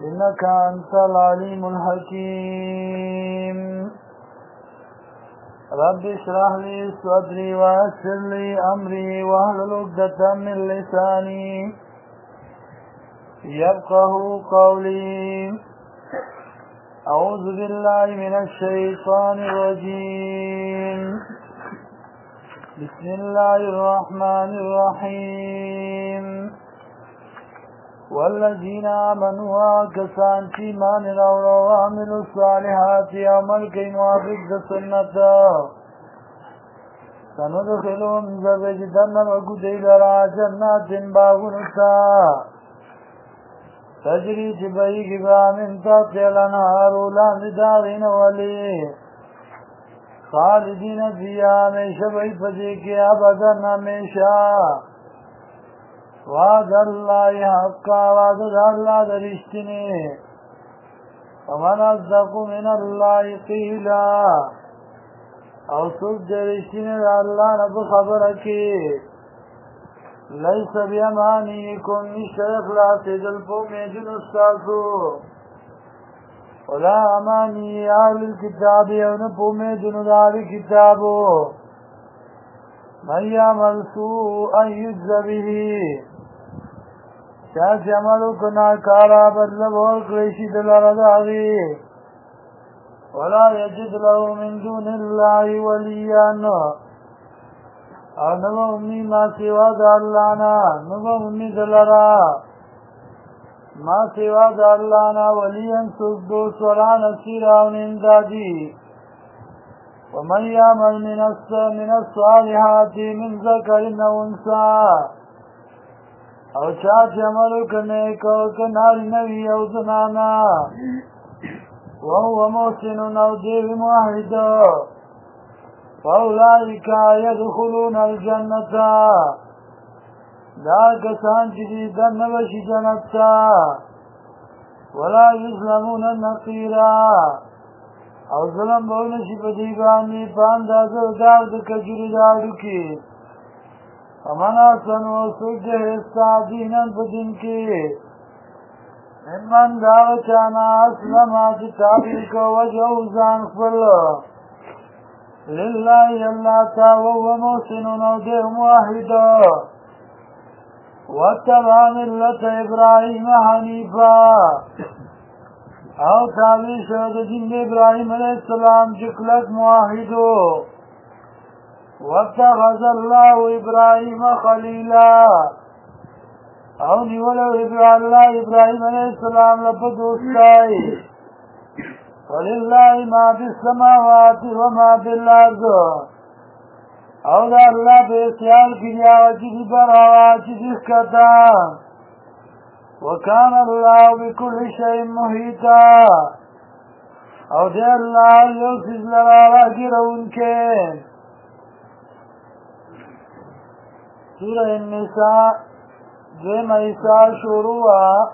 إنك أنت العليم الحكيم رب اشرح لي صدري ويسر لي أمري واحلل عقدة من لساني يفقه قولي أعوذ بالله من الشيطان الرجيم بسم الله الرحمن الرحيم والذين آمنوا وكسان في مان الأولى وعملوا الصالحات عمل كي موافق سنة سندخلهم زبجدن وقدي لرا جنات باغنسا تجري جبهي جبا من تحتها الأنهار لدارين ولي خالدين فيها ہمیشہ بھئی پدے کے ابدا ہمیشہ وعد اللہ حقا وعد اللہ درشتنے ومن اصدق من اللہ قیلا او سوک درشتنے اللہ نب خبر کی لیس بیمانیکم نشتر اخلاص دل پو میجن استاسو ولا امانی اہل الكتاب یون پو میجن دار کتابو من یعمل سوءا یجز به چاچ عملو کناکارا بدلب اور کلیشی دلارد آگی ولا یجد له من دون اللہ ولیان اور نگو امی ما سوا دا اللہ نا نگو امی دلارا ما سوا دا اللہ نا ولین سکدو سوران اسیرا ونندادی ومن یعمل من الصالحات من ذکر او انسا او چاچ عملو کنیکو کناری نوی او زنانا وهو محسن او دیو موحد فاولئک يدخلون الجنة دا کسان چیزی دن نوشی جنتا ولا یظلمون النقیرا او ظلم بونشی بدیبانی پاندازو دارد کجوری دارو کی ومن احسن وسوک حصہ دینا بدن کی ممن داوچانا اسلم کتابی کو وجہ زان خبر للہ اللہ تا وهو محسن او دیو موحد واتبع ملت ابراہیم حنیفا او تابع شد دین ابراہیم علیہ السلام جکلت موحدو واتخذ اللہ ابراہیم خلیلا او نیولو اللہ ابراہیم علیہ السلام لپدوستائی وللہ ما فی السماوات وما فی الارض او دا اللہ پہ اختیار کیا وچیزی پر ہوا چیزی کتا وکان اللہ بکل شیء محیطا او دے اللہ یو سیز لرارا گرون کے سورہ النساء دیم ایسا شروع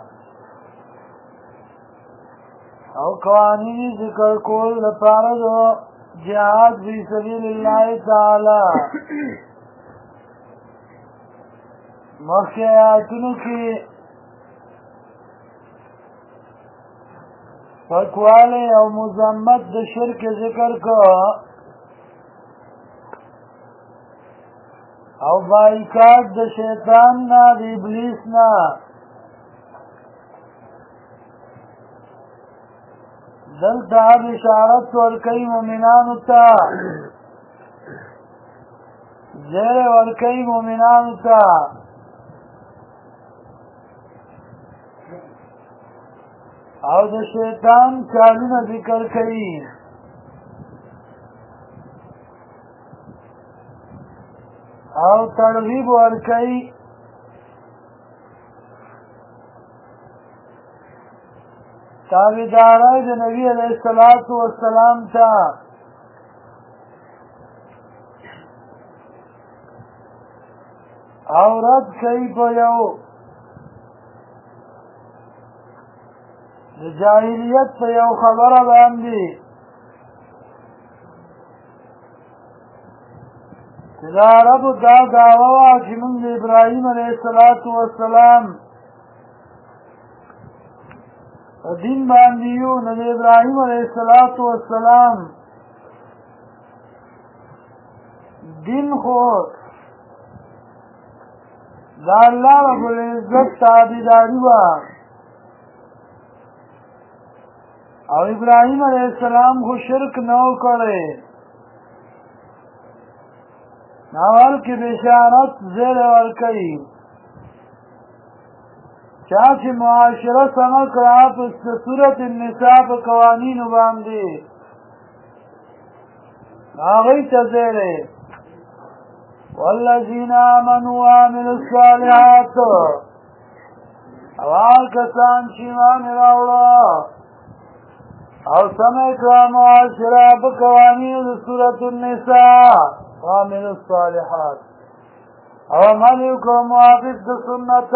او قوانین ذکر کول لپاردو جہاد فی سبیل اللہ تعالی مخی آیاتنو کی فکوالی او مذمت د شرک ذکر کو او بائیکاٹ د شیطان نا د ابلیس نا دلتا بشارت ورکی مومنانو تا زیر ورکی مومنانو تا او د شیطان چالونه ذکر کئی او ترغیب ورکی تابعدارای د نبی علیہ الصلوۃ والسلام تا او رد کئی په یو د جاہلیت په یو خبره باندې دا رب دا دعوه وا چې موږ د ابراهیم علیه السلام دین باندې یو نو د ابراهیم علیه السلام دین خو دا الله رب العزت تابعداري وه او ابراهیم علیه السلام خو شرک نه و کړی اول کې بشارت زیر ورکوي چا چې معاشره سمه کړه په صورت النساء په قوانینو باندې هغوی ته زیری والذین آمنوا وعملوا الصالحات او هغه کسان چې ایمان یې راوړه او سمه کړه معاشره په قوانینو د صورت النساء وعملوا الصالحات او عمل یې وکړه موافق د سنت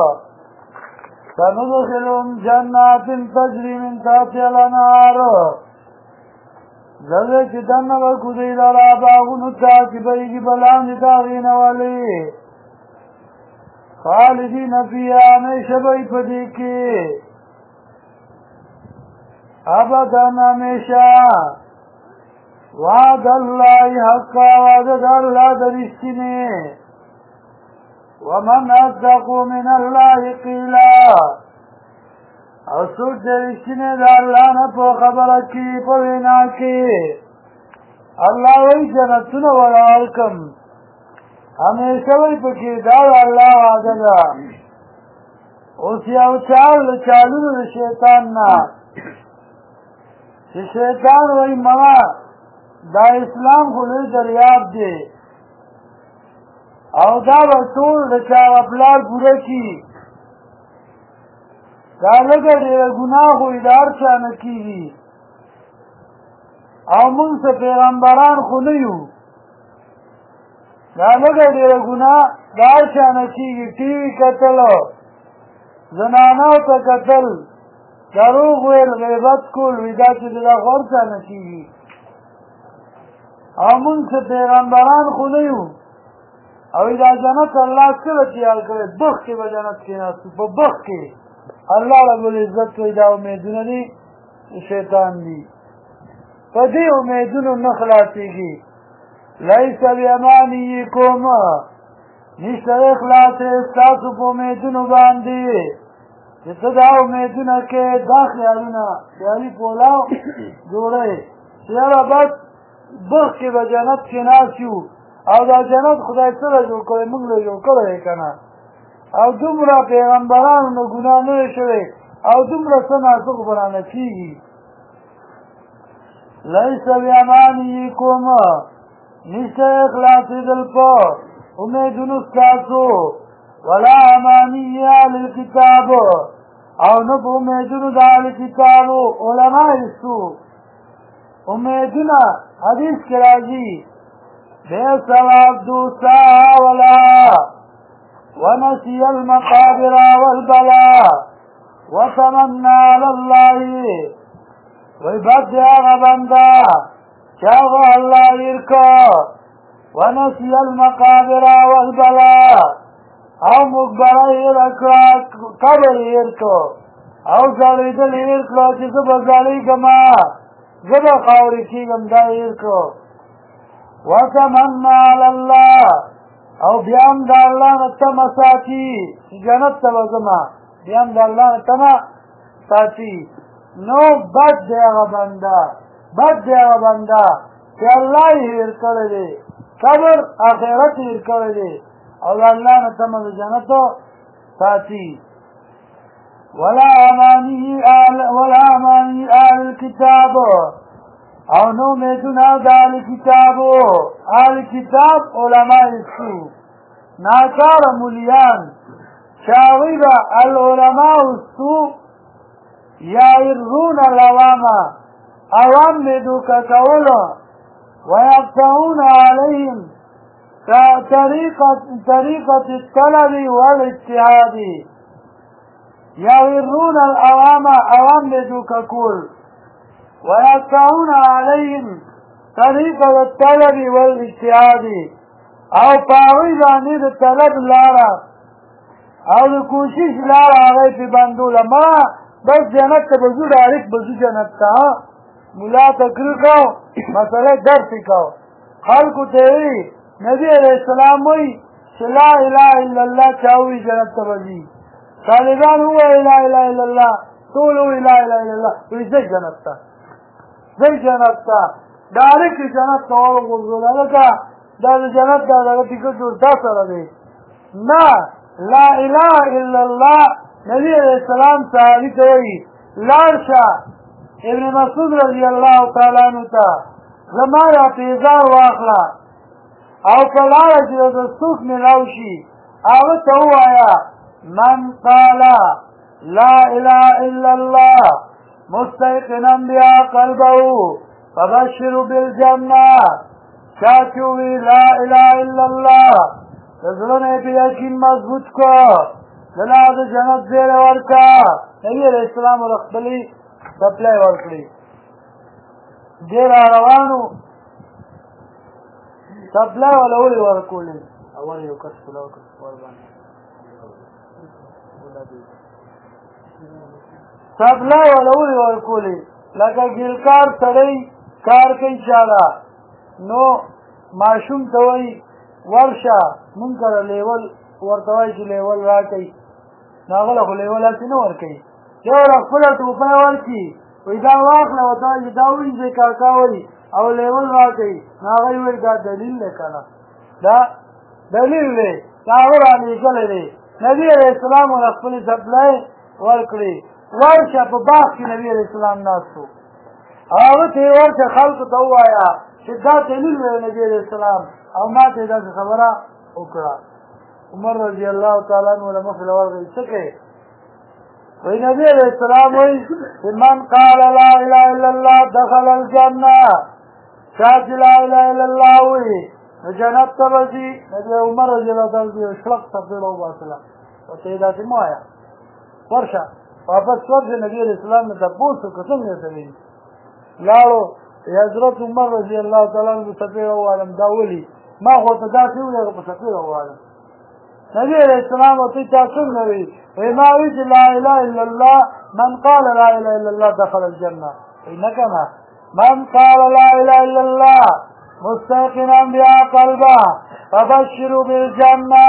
سندخلهم جنات تجری من تحتها الانهار زده چې دننه ورکو دوی لره باغونو ته چې بهیږي به لاندې د هغې نه ولې خالدین فیها همیشه به یې په دې کې ابدا همیشه وعد الله حقا وعده د الله د رښتینې ومن اصدق من الله قیلا او څوک د رښتینې د الله نه په خبره کې په وینا کې الله وایي جنتونه وله ورکم همیشه وایي پکې دا د الله وعده ده اوس یو چالونو د شیطان نه چې شیطان وایي مما دا اسلام خو لوی دریاب دی او دا به ټول د چا پلار پوره کي دا لږه ډېره ګناه خو د هر چا نه کېږي او موږ څه پیغمبران خو نه یو دا لږه ډېره ګناه د هر چا نه کېږي ټي وي کتل زنانو ته کتل دروغ ویل غیبت کول وي دا چې دا خو هر چا نه کېږي او موږ څه پیغمبران خو نه یو او دا جنت الله کله تیار کړی بخ کې به جنت کېناستو په بخ کې الله رب العزت کوي دا امیدونه دي شیطان دي په دې امیدونو نه خلاصېږي لیس بیمانیکم نشته خلاص ستاسو په امیدونو باندې چې ته دا امیدونه کې دا خیالونه خیالي پولاو جوړئ چې یاره بس بخ کې به جنت کېناست یو او دا جنت خدای سره جوړ کړی موږ له جوړ کړی که نه او دومره پیغمبرانو نه ګناه نه دی شوی او دومره څه ناسوک به رانه کېږي لیس بیمانیکم نشته خلاصېدل په امیدونو ستاسو ولا امانی اهل الکتاب او نه په امیدونو د اهل کتابو علما یې امیدونه حدیث کې راځي بئس العبد ساعة ولا ونسي المقابر والبلاء وتمنى على الله ويبد هغه بنده چې هغه الله هېر کړ ونسي المقابر والبلاء او مقبره هېره کړه قبر یې هېر کړ او زړېدل یې هېر کړه چې زه به زړېږمه زه به خاورې کېږم دا یې هېر کړ وتمنى على الله او بیا هم د الله نه تمه ساتي جنت ته به ځمه بیا هم د الله نه تمه ساتي نو بد دی هغه بنده چې الله یې هېر کړی دی قبر آخرت یې هېر کړی دی او د الله نه تمه د جنتو ساتي ولا اماني اهل الكتاب او نو امیدونه د اهل کتابو اهل کتاب علما یې ناکاره مولیان چې هغوی به العلماء یعرون العوام عوام مې دوکه کولو ویقطعون علیهم طریقة الطلب والاجتهاد یعرون العوام عوام مې دوکه کول ويقطعون عليهم طريقة الطلب والاجتهاد او پاوی باندې د طلب لاره او د کوشش لاره هغه په بندوله بس جنت ته به ځو ډایرکټ به ځو جنت ته ملا تقریر کو مسله درس کو خلکو ته وي نبی علیہ السلام وایي چې لا اله الا الله چا وایي جنت ته به ځي طالبان ووایي لا اله الا الله ټول وایي لا اله الا الله وایي ځئ جنت ته ځئ جنت ته ډایرکټ جنت ته وغورځول هلکه دا د جنت دا دغه ټکټ جوړ تا سره دی نه لا اله الا الله نبی علیہ السلام صحابي ته وایي لاړ شه ابن مسعود رضی الله تعالی عنہ ته زما را پیزار واخله او په لاره چې د څوک میلاو شي هغه ته ووایه من قال لا اله الا الله مستيقنا بها قلبه فبشروا بالجنه چا چې ووایي لا اله الا الله د زړه نه یې په یقین مضبوط کړه دله د جنت زیری ورکړه نبي علیه السلام ورته خپلې سپلای ورکړي دې را روانو سپلای ولا ولې ورکولې اول یو کس پلاو کس ورباندې سپلای ولا ولې ورکولې لکه ګیلکار سړی کار کوي چاله نو ماشوم ته وایي ورشه مونږ سره لیول ورته وایي چې لیول راکوي نو هغه خو لیول هسې نه ورکوي یو له خپله ټوپۍ ورکړي وایي دا واخله ورته وایي دا ووینځئ کاکا وایي او لیول راکوي نو هغه یې وایي دا دلیل دی که نه دا دلیل دی دا هغه رالېږلی دی نبي علیه السلام ورته خپلې سپلۍ ورکړې ورشه په باغ کې نبي علیه السلام ناست و هغه ته یې ورشه خلکو ته ووایه چې دا دلیل دی نبي علیه السلام او ما ته یې داسې خبره وکړه عمر رضی الله تعالی عنہ له مخې له ورغی څه کوې وی نبی علیہ السلام وی من قال لا اله الا الله دخل الجنه چاچ لا اله الا الله وی جنت ته بځي نبی عمر رضی الله تعالی عنہ شلق تفضیل وباسله ورته یې داسې مه وایه ورشه واپس ورشه نبی علیہ السلام نه تپوس وکړه څنګه یې ته ویي لاړو حضرت عمر رضی الله تعالی عنہ څپې ووالم دا ولي ما خو ته داسې وویل په څپې ووالم نبی علیہ السلام ورته چا څنګه وي وایي ما وایي چې لا اله الا الله من قال لا اله الا الله دخل الجنه وایي نه که نه من قال لا اله الا الله مستيقنا بها قلبه فبشروا بالجنه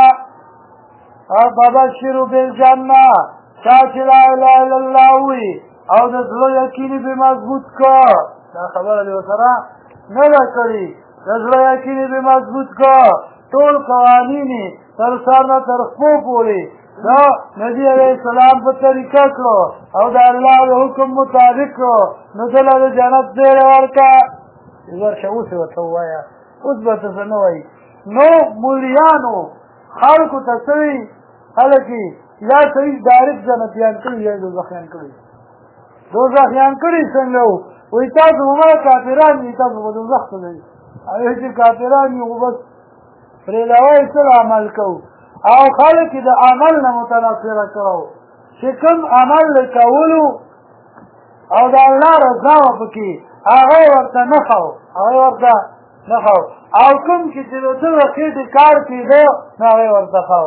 چا چې لا اله الا الله وي او د زړه یقین یې پرې مضبوط کړه دا خبره دې ورسره نه ده کړې د زړه یقین یې پرې مضبوط کړه ټول قوانین یې تر سر نه تر خپو پورې دا نبي علیه السلام په طریقه کړو او د الله د حکم مطابق کړو نو دله د جنت زیری ورکړه ورشه اوس یې ورته ووایه اوس به ته څه نه وایي نو مولیانو خلکو ته څه وي خلک یا صحیح ډایرکټ جنتیان کړي یا دوزخیان کړي دوزخیان کړي څنګه وو وایي تاسو به کافران دي تاسو به دوزخ ته ځئ او چې کافران یو بس پرېږدوئ څه عمل کوو او خلک د عمل نه متنفره کړو چې کوم عمل کولو او د الله رضا وه پکې هغه ورته نه خو او کوم چې د ده د خېټې کار کېده نو هغه ورته خو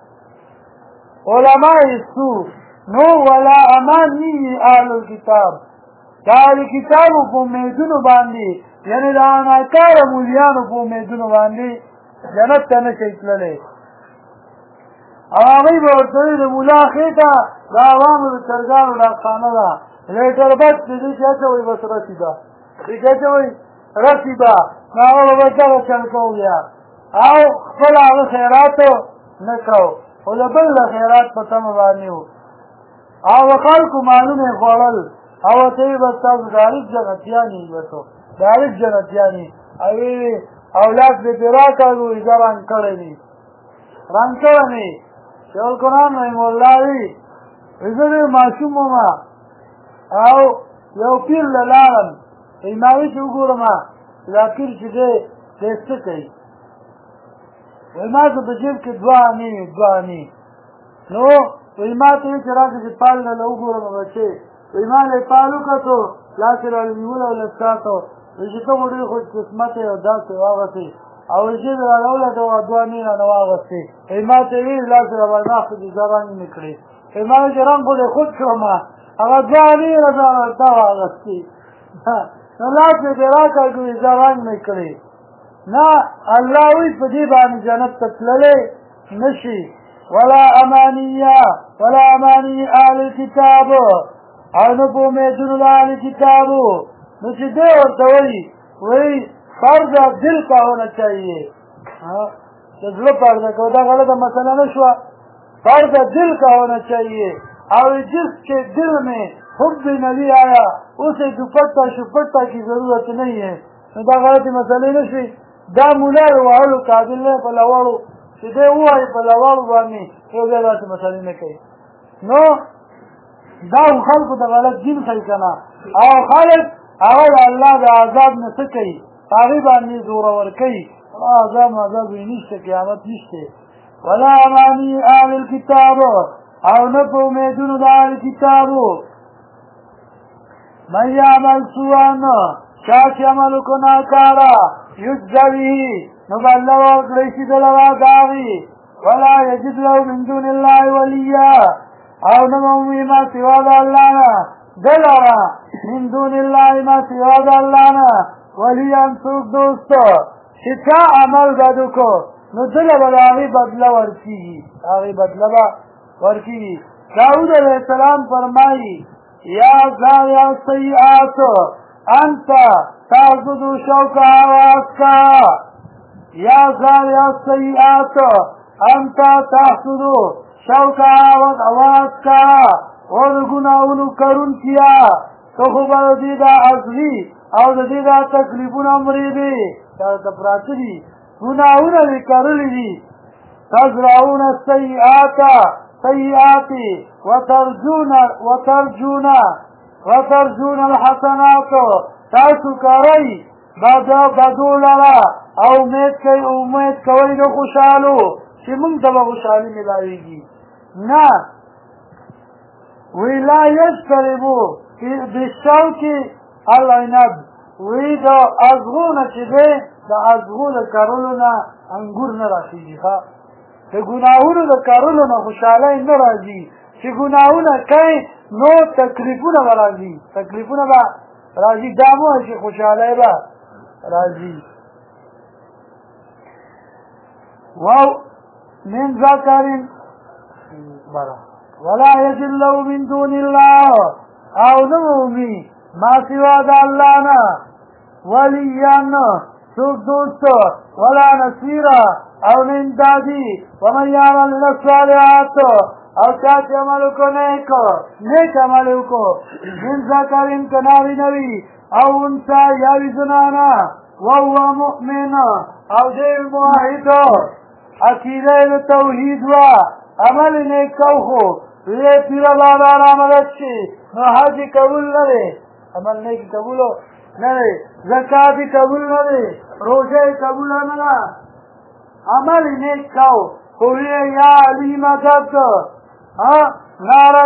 علماء سو نو ولا امانی اهل الكتاب دا اهل کتابو په امیدونو باندې یعنې د ناکاره مولیانو په امیدونو باندې جنت ته نه شي تللی او هغوی به ورته وایي د ملا خېټه د عوامو د چرګانو ډاکخانه ده لیټر بس د دې چې اچوئ بس رسیده دې چې اچوئ رسیده نو هغه به بس دغه چل کوو بیا او خپل هغه خیرات نه کوو خو د بل د خیرات په تمه باندې وو او د خلکو مالونه یې خوړل او ورته یې بس تاسو ډایرکټ جنتیان یې بسو ډایرکټ جنتیان یې او اولاد دې پرې راکړل وایي زه رنګ کړی دي رنګ کړی مې شیخ القرآن رحمه الله وي زه ډېر ماشوم وم او یو پیر له لاړم وایي ما وایي چې وګورم دا پیر چې دی دی څه کوي وایي ما ته په جیب کې دوه انې نو وایي ما ته وایي چې راځه چې پال نه له وګورم بچې وایي ما له یې پال وکتو لاس یې رانه نیولی او له ساته وایي چې ته خو ډېر خوش قسمت یې او داسې واغسې او وایي چې راوله ته دوه انې رانه واغستې وایي ما ته یې ویل لاس یې راباندې اخته چې زه رنګ مې کړې وایي ما وایي چې رنګ خو دې خود کړم هغه 2000 ورته واغستې نو لاس مې دې راکړ کوي زه رنګ مې کړې نه الله وایي په دې باندې جنت ته تللی نشي ولا امانیه ولا امانی اهل الکتاب او نه په امیدونو د اهل کتابو نو چې دی ورته وایي فرض دل کا ہونا چاہیے کہ زړه پرده کو دا غلطه مسئله نه شوه فرض دل کا ہونا چاہیے اور جس کے دل میں حب نبی آیا اسے دوپٹہ شپٹہ کی ضرورت نہیں ہے نو دا غلطی مسئلې نه شوي دا مولا وهلو قابل نه په لوړو چې دی ووایي په لوړو باندې یو بیا داسې مسئلې نه کوي نو دا خلکو د غلط دین ښیي که نه او خلک هغه د الله د عذاب نه څه کوي هغې باندې زورور کوي عذاب یې نشته قیامت نشته ولا امانی اهل الکتاب او نه په امیدونو د اهل کتابو من یعمل سوءا چا چې عمل وکړو ناکاره یجز به نو به الله ورکړی شي د لره د هغې ولا یجد له من دون الله ولیا او نه به ومومي ما سوا د الله نه د لره من دون الله ما سوا د الله نه ولیا څوک دوست چې چا عمل بد وکړو نو دله به د هغې بدله ورکېږي هغې بدله به ورکېږي داود علیه السلام فرمایي یا زاویه سیئات انت تعبد شوکها واسکها یا زاویه سیئات انت تحسد شوکها واسکها او د ګناهونو کرونکیا ته خو به د دې دا اصلي او د دې دا تکلیفونه مرې دي دا ته پراته دي ګناهونه دې کرلي دي تزرعون السیئات وترجون الحسنات تاسو کوئ بدو لره او امید کوئ د خوشحالو چې موږ ته به خوشحالي ملاویږي نه وی لا یشتربو بالشوک العنب وی د ازغو نه چې دی د ازغو د کرلو نه انګور نه راخېږي ښه د ګناهونو د کارولو نه خوشحالۍ نه راځي چې ګناهونه کوي نو تکلیفونه به راځي تکلیفونه به راځي دا مه چې خوشحالۍ به راځي من ذکر ولا یجد له من دون الله او نه مومي ما سوا د الله نه ولیا څوک دوست ولا نصیره او نندادی ومن یعمل من الصالحات او چا چې عمل وکړو نیک عمل وکړو من ذکرین که ناري نوي او انثی یا وي زنانه وهو مؤمن او دی موحد عقیده یې د توحید وه عمل یې نیک کو خو ویې پیره بابا رامدد شي نو حج یې قبول نه دی عمل نیک قبولو نه دی زکات یې قبول نه دی روژه یې قبوله نه ده عمل نیک کو خوی یا علی مدد نعره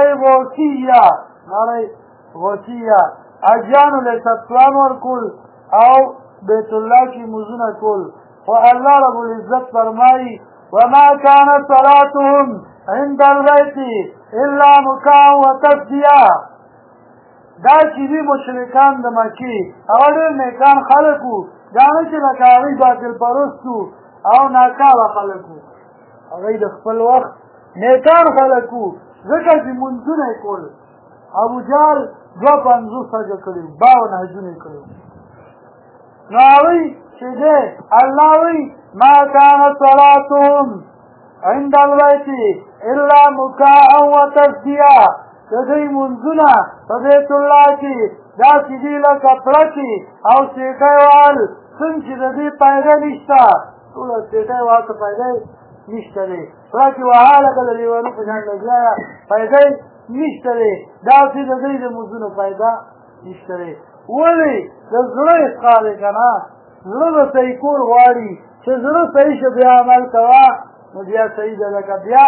وصیه اجیانو له ستوان ورکول او بیت الله کی مزونه کول خو الله رب العزت فرمایي وما كانت صلاتهم عند البيت الا مكاء وتصديه دا چې دي مشرکان د مکې هغه ډېر نیکان خلک وو دا نه چې لکه هغوی باطل پرست وو او ناکاره خلک وو هغوی د خپل وخت نیکان خلک وو ځکه چې منځونه یې کول ابوجهل 52 حجه کړي 52 حجونه یې کړي نو هغوی چې دی الله وایي ما كانت صلاتهم عند البيت الا مكاء وتصديه د دوی منځونه په بیت الله کې داسې دي لکه پړکې او سیټۍ وال څنګه چې د دې فایده نشته ټوله سیټۍ وال ته فایده نشته دی پړکې وها لکه د لیونو په شان لګیا فایده نشته دی داسې د دوی د منځونو فایده نشته دی ولې د زړه اصلاح دی که نه زړه به صحیح کول غواړي چې زړه صحیح شه بیا عمل کوه نو بیا صحیح ده لکه بیا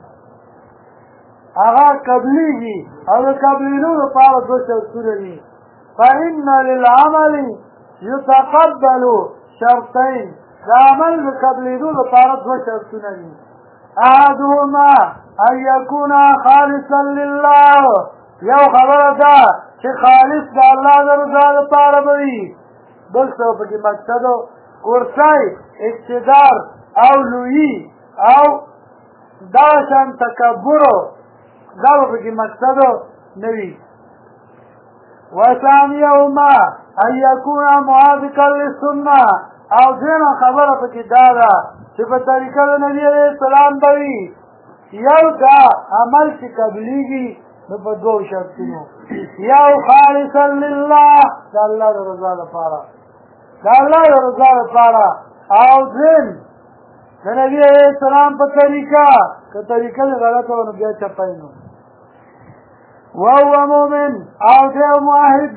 هغه قبلیږي او د قبلېدو لپاره دوه شرطونه دي فإن للعمل يتقبل شرطين د عمل د قبلېدو لپاره دوه شرطونه دي احدهما ان يكون خالصا لله یو خبره ده چې خالص د الله د رضا لپاره به وي بل څه پکې مقصد کورسۍ اقتدار او لویي او دا شان تکبر دا به پکې مقصد نه وي وثانیهما ان یکون موافقا للسنه او دینه خبره پکې دا ده چې په طریقه د نبي علیه السلام به وي یو دا عمل چې قبلیږي نو په دوو شرطونو یو خالصا لله د الله د رضا لپاره د الله د رضا لپاره او دین د نبي علیه السلام په طریقه که طریقه دې غلطه وه نو بیا چپی نو وهو مؤمن او دی موحد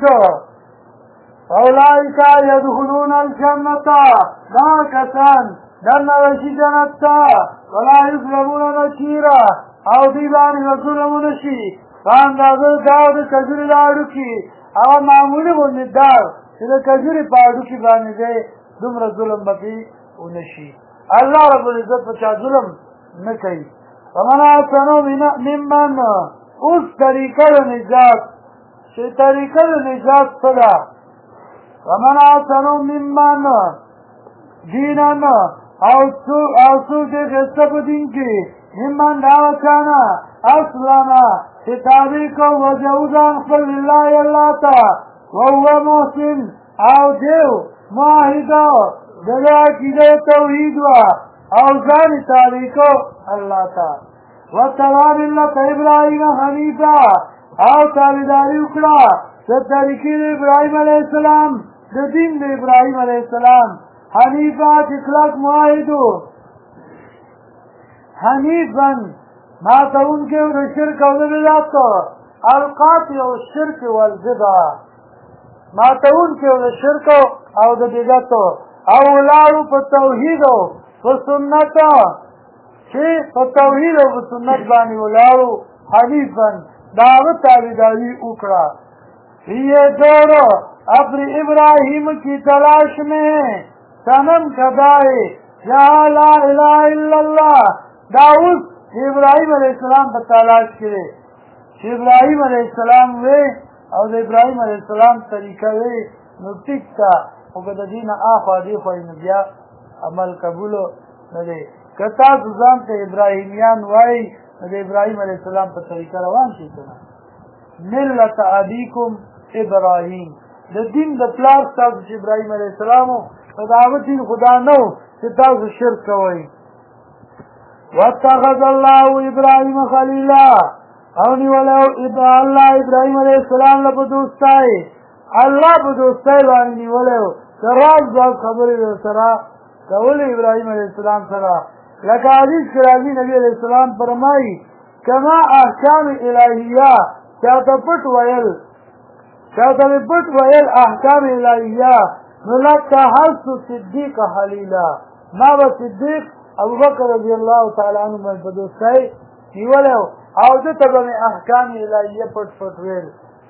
اولئک یدخلون الجنة دا کسان دننوشي جنت ته ولا یظلمون نکیرا او دی باندې ظلم نشي په اندازه دا د کجوري د هډوکي هغه معمولي غوندې دار چې د کجوري په هډوکي باندې دی دومره ظلم به پرې ونشي الله رب العزت په چا ظلم نه کوي ومن احسن ممن اوس طریقه د نجات چې طریقه د نجات څه ده ومن احسن ممن دینا او څوک دې ښایسته په دین کې ممن دا وچانه اسلمه چې تابع کو وجهو ځان خپل لله الله ته وهو محسن او دیو معاهده د دې عقیده توحید وه او ځان یې تابع کو الله ته واتبع ملت ابراهیم حنیفا او تابعداري وکړه د طریقې د ابراهیم علیه السلام د دین د ابراهیم علیه السلام حنیفا چې کلک معاهدو حنیفا ماتونکي د شرک او د بدعت القاطع الشرک والبدع ماتونکي د شرک او د بدعت او ولاړو په توحید او په سنت چې په توحید او په سنت باندې ولاړو حنیفا دا تابعداري وکړه یہ دوڑو اپنی ابراہیم کی تلاش میں صنم کھدائے یا لا الہ الا اللہ داؤس ابراہیم علیہ السلام پر تلاش کرے ابراہیم علیہ السلام وے اور ابراہیم علیہ السلام طریقہ وے نو ٹک تا وګد دین اخوا دی خو بیا عمل قبول نه دی کتا ځان ته ابراهیمیان وای د ابراهیم علیہ السلام په طریقه روان شي کنه ملت ابيكم ابراهیم د دین د پلار تاسو چې ابراهیم علیه السلام په دعوت دین خدا نو چې تاسو شرک کوئ واتخذ الله ابراهیم خلیلا او نیولو الله ابراهیم علیه السلام له په دوستای الله په دوستای باندې نیولو سراج ځواب خبرې سره کولې ابراهیم علیه السلام سره لکه حدیث کې راځي نبی علیه السلام فرمایي کما احکام الهیه چاته پټ ویل احکام الهیه نو لاتخذت صدیق خلیلا ما به صدیق ابو بکر رضی الله تعالی عنہ باندې په دوستۍ نیولو او دته به احکام الهیه پټ ویل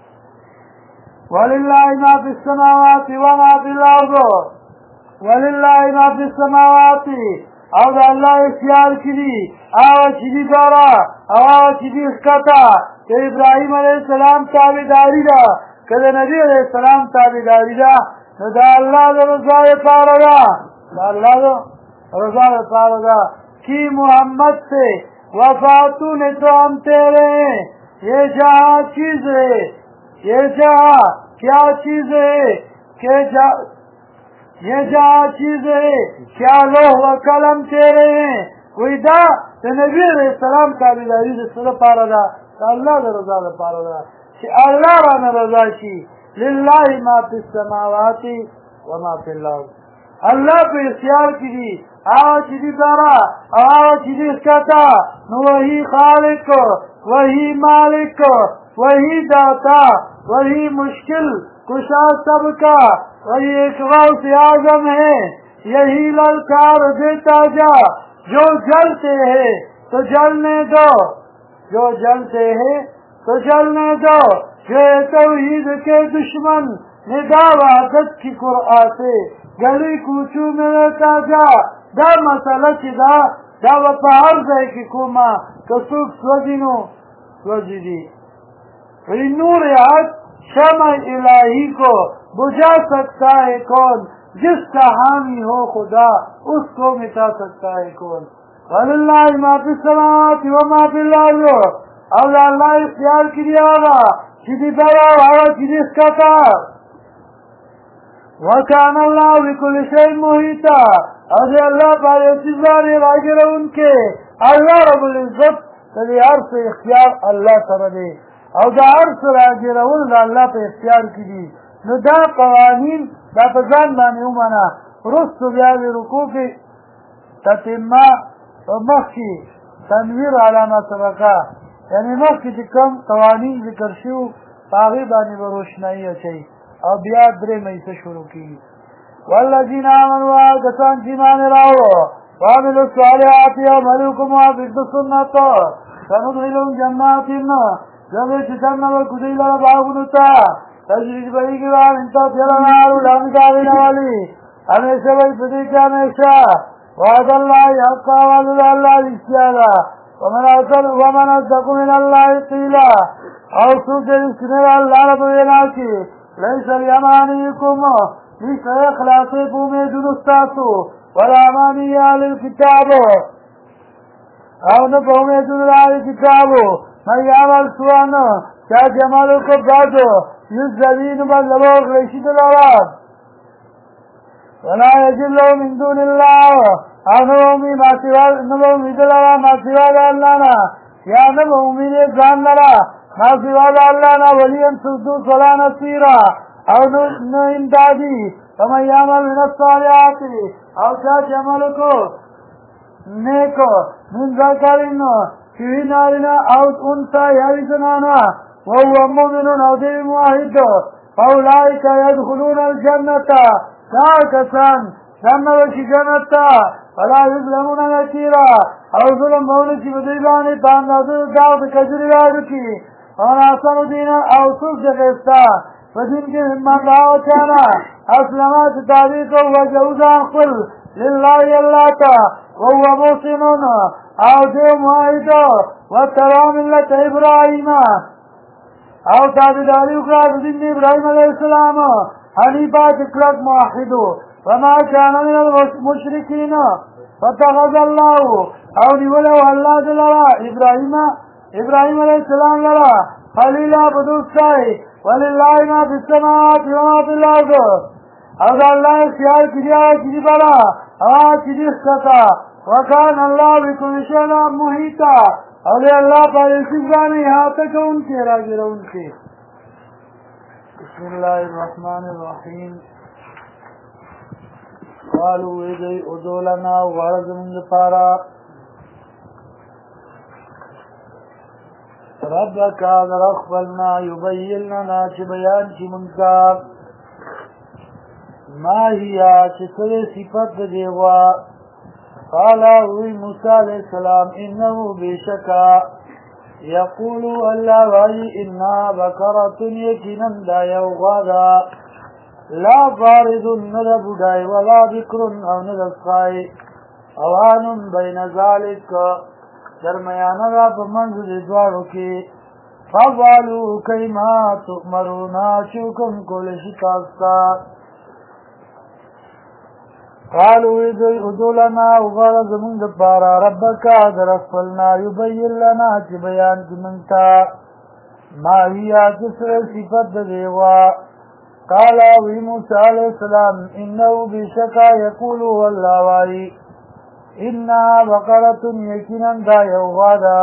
ولله ما فی السماوات وما فی الارض ولله ما فی السماوات او د الله اختیار کړي او چې دي دارا او چې دي ښکتا چې ابراهیم علیه السلام تابعداري ده کله نبی علیہ السلام تابعداری ده نو دا الله د رضا لپاره ده دا الله د رضا لپاره ده کہ محمد سے وفاتو نے تو ہم تیرے یہ جہاں چیز ہے یہ جہاں کیا چیز ہے کہ یہ جہاں چیز ہے کیا لوح و قلم تیرے ہیں کوئی دا نبی علیہ السلام تابعداری د څه لپاره ده د الله د رضا لپاره ده چې الله رانه رضا شي لله ما فی السماوات وما فی الارض الله په اختیار کې دي هغه چې دي دارا او هغه چې دي ښکته نو وہی خالق وہی مالک وہی داتا وہی مشکل کشا سب کا وہی ایک غوث اعظم ہے یہی للکار دیتا جا جو جلتے ہیں تو جلنے دو جو جلتے ہیں تو جلنے دو جو توحید کے دشمن ندا وحدت کی قرآن سے گلی کوچو میں رہتا جا دا مسئلہ چی دا وطا ہر ځای کی کوما کسوک سوزینو سوزی دی वही नूर हक शमअ इलाही को बुझा सकता है कौन, जिसका हामी हो खुदा उसको मिटा सकता है कौन। वलिल्लाहि मा फिस समावाति व मा फिल अर्द, और अल्लाह इख्तियार किया होगा सीधी पैदा वाला सीधी इसका वकान अल्लाह बिकुल्लि शैइन मुहीता, और अल्लाह पर इस्तिज़ार वाजिर उनके अल्लाह रब्बुल इज्जत तभी हर से इख्तियार अल्लाह सर दे और दा हर से वाजिर उन अल्लाह पे इख्तियार की नो दा कवानीन दा पजान माने उमना रुस्त बियाद रुकू की ततिम्मा मखी तनवीर अलामा सबका यानी मखी कम कवानीन जिक्र शू पागी बानी बरोशनाई अच्छी और बिया द्रे मई से शुरू की। वल्लज़ीना आमनू कसान जीमान राहो वामिलुस सालिहाति अमलुकुम बिस्सुन्नत सनुदखिलुहुम जन्नातिन जब जन्नत में कुदैला बागुनुता तजरीज बड़ी की बात इंता जलानारु लामिदाविन वाली हमेशा वही प्रतीक्षा हमेशा वादल्लाह हक्का वादल्लाह इस्तियाला वमन अज़्ज़क़ु मिनल्लाहि क़ीला और सूझे इसने अल्लाह रब्बुल की लैस यमानिकुम इस इखलासे में दुरुस्तासु वला मानी अल किताब और न बहुमे दुराल किताब मैं यावल सुआन क्या जमाल को बादो इस जमीन पर लोग रशीद लावाद वला यजिल्लु मिन दुनिल्लाह अनोमी मासिवा नबो मिदला मासिवा अल्लाह या नबो उम्मीद जान लरा मासिवा अल्लाह ना वलियन सुदू सला नसीरा और न इमदादी वमन यामल मिन अस्सालिहाति और क्या जमाल को नेको मिन ज़करिन फी नारिना और उनसा यारिसनाना वहुव मुमिनुन और देवी मुआहिद फौलाइका यदखुलून अल-जन्नता कसान जन्नत की जन्नता वला युज़लमून नकीरा और जुल्म होने की बदीबानी तांदाज़ दावत कजरियाद की और आसान दीना और सुख जगस्ता वजिन के हिम्मत आओ चाना असलमत तारीख को वजूदा कुल लिल्लाहि अल्लाह ता वहुव मुहसिनुन और देव मुआहिद व तरा मिल्लत इब्राहीम और ताबीदारी का दिन इब्राहीम अलैहिस्सलाम हनीफा तिकलत मुआहिदो वमा कान मिनल मुशरिकीन फतखज़ अल्लाह और निवलो अल्लाह तआला इब्राहीम अलैहिस्सलाम लरा खलीला बदुस्साई वलिल्लाहि मा फिस समावाति व मा फिल अर्द और अल्लाह इख्तियार किया किसी बड़ा और किसी सता वकान अल्लाह बिकुल्लि शैइन मुहीता और अल्लाह पर इस्तिज़ार यहाँ तक उनके रागिर उनके। बिस्मिल्लाहिर्रहमानिर्रहीम क़ालू उदू लना गरज़ मिन पारा रब्बका रखबलना युबय्यिन लना बयान की मुनकार माहिया चिसरे सिफत देवा काला हुई मूसा अलैहिस्सलाम इन्नहु बेशका यक़ूलु अल्लाह वाई इन्ना बकरतुन यकीनन दायौगादा ला फारिदुन नदा बुढ़ाई वला बिक्रुन और नदा साई अवानुन बैन ज़ालिक दरमयाना रा मंज़िल द्वारों के फवालू कैमा तुमरुना चुकुम कुल शिकास्ता कालू उदुलना उगरज मुंद पारा रब्बका दरफलना युबय्यिन लना बयान की मंता माहिया किसरे सिफत देवा काला वी मूसा अलैहिस्सलाम इन्नहु बिशका यक़ूलु अल्लाह वाई इन्ना बकरतुन यकीनन दायौगादा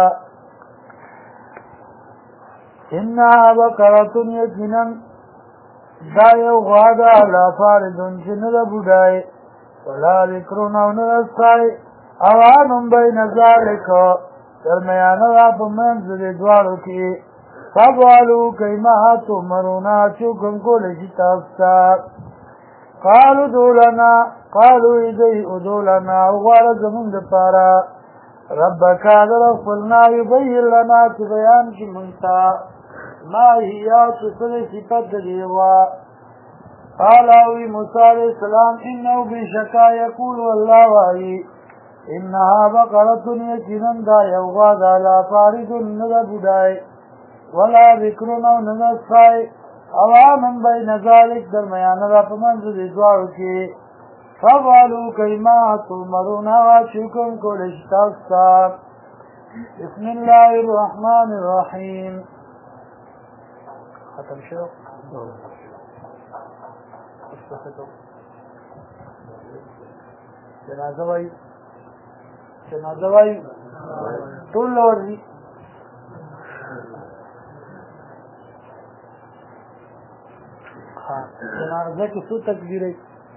इन्ना बकरतुन यकीनन दायौगादा ला फारिदुन जिन्नद बुढ़ाई वला बिक्रुन नसाई अवानुम बैन ज़ालिक दरमयान आप मंज़िल द्वारों की फवालू कैमा तुमरुना चुकुम को लेजिताफ्ता कालू दूलना कालू इदई उदूलना उगरज मुंद पारा रब्बका दरफलना युबय्यिन लना बयान की मुंता माहिया चिसरे सिफत देवा कालावी मूसा अलैहिस्सलाम इन्नहु बिशका यक़ूलु अल्लाह वाई इन्नहा बकरतुन यकीनन दायौगादा ला फारिदुन नदा बुढ़ाई ولا بکرون او ننسخی عواما بین ذالک درمیان را پمنز دیدوارو کی فوالو کیما تمرون آغا چکم کولشتاکتا بسم الله الرحمن الرحیم ختم شو جنازه وای ټول ورځي جنازه کې څو تکبیرې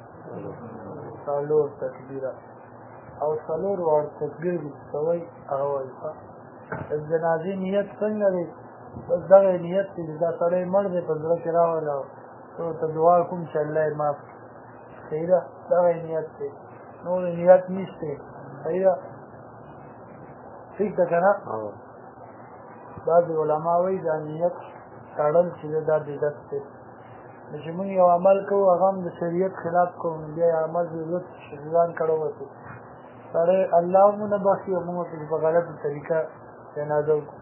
څلور تکبیره او څلور ور تکبیر دي سوي هغه وایي جنازې نیت څنګه دی بس دغه نیت چې دا سړی مړ دی په زړه کې راوړل ته دعا کوم چې الله یې معاف صحیح ده دغه نیت دی نور نیت نشته صحیح ده ٹھیک ده که نه بعضې علما وایي دا نیت تړل چې دا بدعت دی چې موږ یو عمل کوو هغه هم د شریعت خلاف کوو نو بیا یې عمل ضرورت ځان کړی وسو سړی الله مو نه بخښي او موږ په غلطه طریقه جنازه وکړو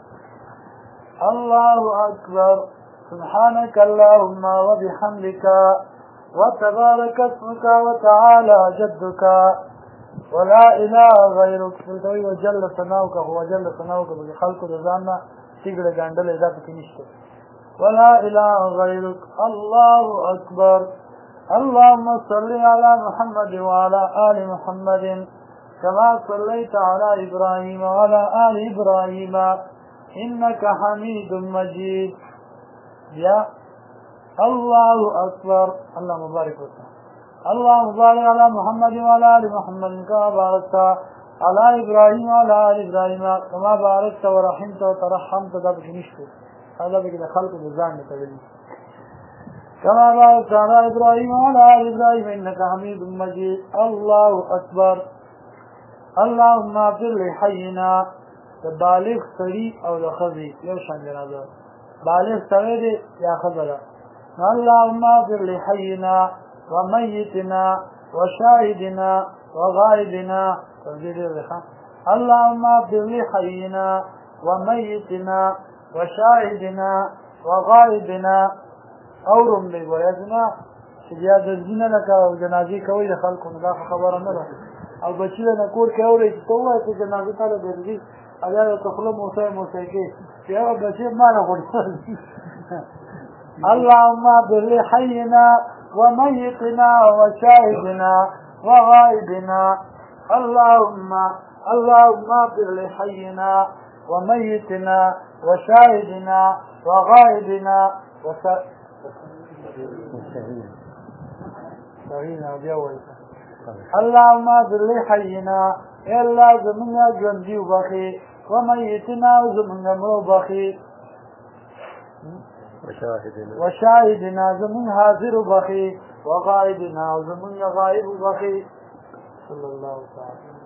الله أكبر سبحانك اللهم وبحمدك وتبارك اسمك وتعالى جدك ولا إله غيرك وجل ثناؤك وجل ثناؤك بخلق رضانا تيغل غاندل إذا بكنشت ولا إله غيرك الله أكبر اللهم صل على محمد وعلى آل محمد كما صليت على إبراهيم وعلى آل إبراهيم إنك حميد مجيد يا الله أكبر اللهم بارك وسلم اللهم بارك على محمد وعلى آل محمد كما باركت على إبراهيم وعلى آل إبراهيم كما باركت ورحمت وترحمت ذلك نشكر هذا بكده خلق الزان تقولي كما باركت على إبراهيم وعلى آل إبراهيم إنك حميد مجيد الله أكبر اللهم اغفر لحينا بالغ سړي او د ښځې یو شان جنازه بالغ سړی دی یا ښځه ده اللهم اغفر لحينا وميتنا وشاهدنا وغائبنا اللهم اغفر لحينا وميتنا وشاهدنا وغائبنا اورم دی ویزنا چې بیا درځینه لکه جنازې کوي د خلکو نه دا خبره نه ده او بچی نه کور کې اوري چې ته وایې چې جنازې ته درځي اگر تخلو موسیقی کې هغه بچی مانه غوړي اللهم بلحينا وميتنا وشاهدنا وغائبنا اللهم بلحينا وميتنا وشاهدنا وغائبنا اللهم بلحينا الا زمنا جنجي وبخي وميتنا وزمنا مروبخي وشاهدنا زمن حاضر بخي وغائبنا وزمن غائب بخي صلى الله تعالى